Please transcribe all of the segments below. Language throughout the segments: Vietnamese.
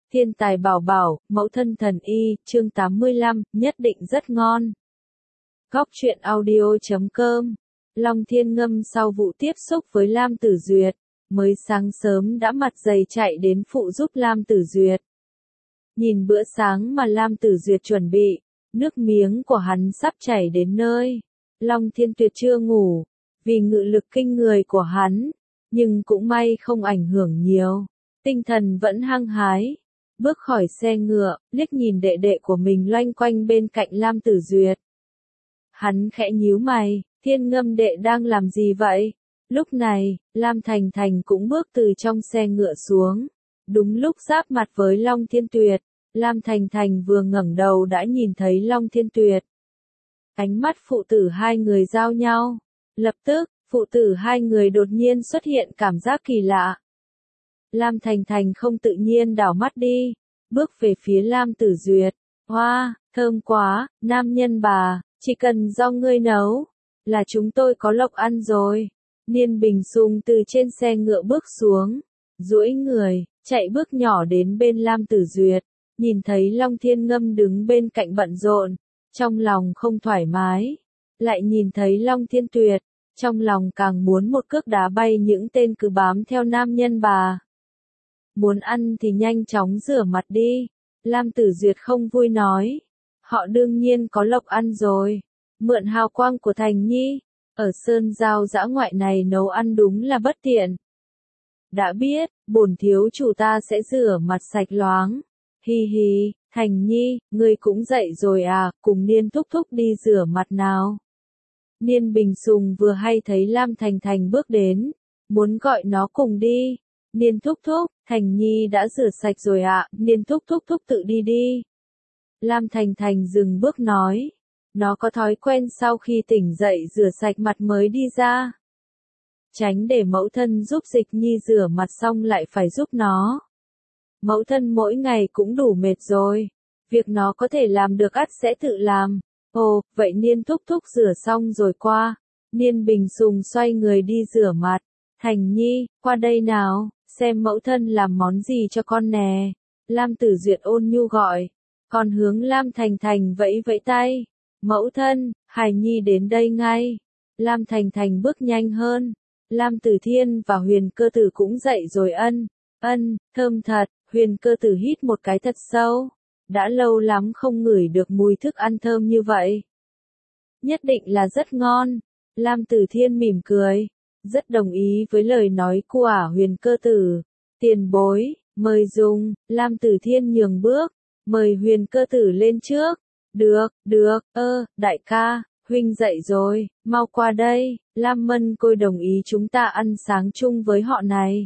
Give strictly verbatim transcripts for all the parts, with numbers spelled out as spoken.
Thiên tài bảo bảo, mẫu thân thần y, chương tám mươi lăm, nhất định rất ngon. Góc truyện audio chấm com. Long Thiên Ngâm sau vụ tiếp xúc với Lam Tử Duyệt, mới sáng sớm đã mặt dày chạy đến phụ giúp Lam Tử Duyệt. Nhìn bữa sáng mà Lam Tử Duyệt chuẩn bị, nước miếng của hắn sắp chảy đến nơi. Long Thiên Tuyệt chưa ngủ, vì ngự lực kinh người của hắn, nhưng cũng may không ảnh hưởng nhiều. Tinh thần vẫn hăng hái. Bước khỏi xe ngựa, liếc nhìn đệ đệ của mình loanh quanh bên cạnh Lam Tử Duyệt. Hắn khẽ nhíu mày, Thiên Ngâm đệ đang làm gì vậy? Lúc này, Lam Thành Thành cũng bước từ trong xe ngựa xuống. Đúng lúc giáp mặt với Long Thiên Tuyệt, Lam Thành Thành vừa ngẩng đầu đã nhìn thấy Long Thiên Tuyệt. Ánh mắt phụ tử hai người giao nhau. Lập tức, phụ tử hai người đột nhiên xuất hiện cảm giác kỳ lạ. Lam Thành Thành không tự nhiên đảo mắt đi, bước về phía Lam Tử Duyệt. Hoa, thơm quá, nam nhân bà, chỉ cần do ngươi nấu, là chúng tôi có lộc ăn rồi. Niên Bình Sung từ trên xe ngựa bước xuống, duỗi người, chạy bước nhỏ đến bên Lam Tử Duyệt, nhìn thấy Long Thiên Ngâm đứng bên cạnh bận rộn, trong lòng không thoải mái. Lại nhìn thấy Long Thiên Tuyệt, trong lòng càng muốn một cước đá bay những tên cứ bám theo nam nhân bà. Muốn ăn thì nhanh chóng rửa mặt đi. Lam Tử Duyệt không vui nói. Họ đương nhiên có lộc ăn rồi. Mượn hào quang của Thành Nhi. Ở sơn giao dã ngoại này nấu ăn đúng là bất tiện. Đã biết, bổn thiếu chủ ta sẽ rửa mặt sạch loáng. Hi hi, Thành Nhi, ngươi cũng dậy rồi à, cùng Niên thúc thúc đi rửa mặt nào. Niên Bình Sùng vừa hay thấy Lam Thành Thành bước đến, muốn gọi nó cùng đi. Niên thúc thúc, Thành Nhi đã rửa sạch rồi ạ, à, Niên thúc thúc thúc tự đi đi. Lam Thành Thành dừng bước nói, nó có thói quen sau khi tỉnh dậy rửa sạch mặt mới đi ra. Tránh để mẫu thân giúp Dịch Nhi rửa mặt xong lại phải giúp nó. Mẫu thân mỗi ngày cũng đủ mệt rồi, việc nó có thể làm được ắt sẽ tự làm. Ồ, vậy Niên thúc thúc rửa xong rồi qua. Niên Bình Sùng xoay người đi rửa mặt. Thành Nhi, qua đây nào, xem mẫu thân làm món gì cho con nè. Lam Tử Duyệt ôn nhu gọi. Còn hướng Lam Thành Thành vẫy vẫy tay. Mẫu thân, Hải Nhi đến đây ngay. Lam Thành Thành bước nhanh hơn. Lam Tử Thiên và Huyền Cơ Tử cũng dậy rồi. Ân, ân, thơm thật. Huyền Cơ Tử hít một cái thật sâu. Đã lâu lắm không ngửi được mùi thức ăn thơm như vậy. Nhất định là rất ngon. Lam Tử Thiên mỉm cười. Rất đồng ý với lời nói của Huyền Cơ Tử. Tiền bối, mời dùng. Lam Tử Thiên nhường bước, mời Huyền Cơ Tử lên trước. Được, được, ơ, đại ca, huynh dậy rồi, mau qua đây. Lam Mân Côi đồng ý chúng ta ăn sáng chung với họ này.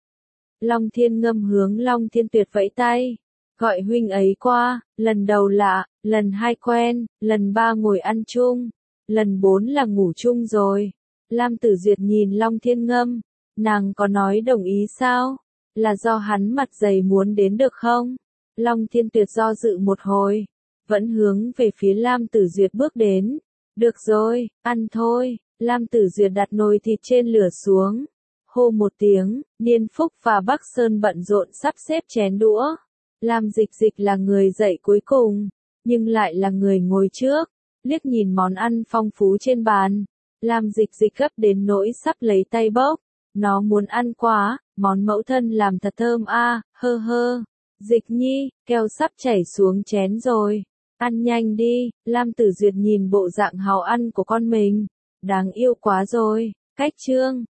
Long Thiên Ngâm hướng Long Thiên Tuyệt vẫy tay, gọi huynh ấy qua. Lần đầu lạ, lần hai quen, lần ba ngồi ăn chung, lần bốn là ngủ chung rồi. Lam Tử Duyệt nhìn Long Thiên Ngâm, nàng có nói đồng ý sao? Là do hắn mặt dày muốn đến được không? Long Thiên Tuyệt do dự một hồi, vẫn hướng về phía Lam Tử Duyệt bước đến. Được rồi, ăn thôi. Lam Tử Duyệt đặt nồi thịt trên lửa xuống. Hô một tiếng, Niên Phúc và Bắc Sơn bận rộn sắp xếp chén đũa. Lam Dịch Dịch là người dậy cuối cùng, nhưng lại là người ngồi trước. Liếc nhìn món ăn phong phú trên bàn, Lam Dịch Dịch gấp đến nỗi sắp lấy tay bốc. Nó muốn ăn quá, món mẫu thân làm thật thơm a, à, hơ hơ. Dịch Nhi, keo sắp chảy xuống chén rồi. Ăn nhanh đi. Lam Tử Duyệt nhìn bộ dạng hào ăn của con mình. Đáng yêu quá rồi. Cách chương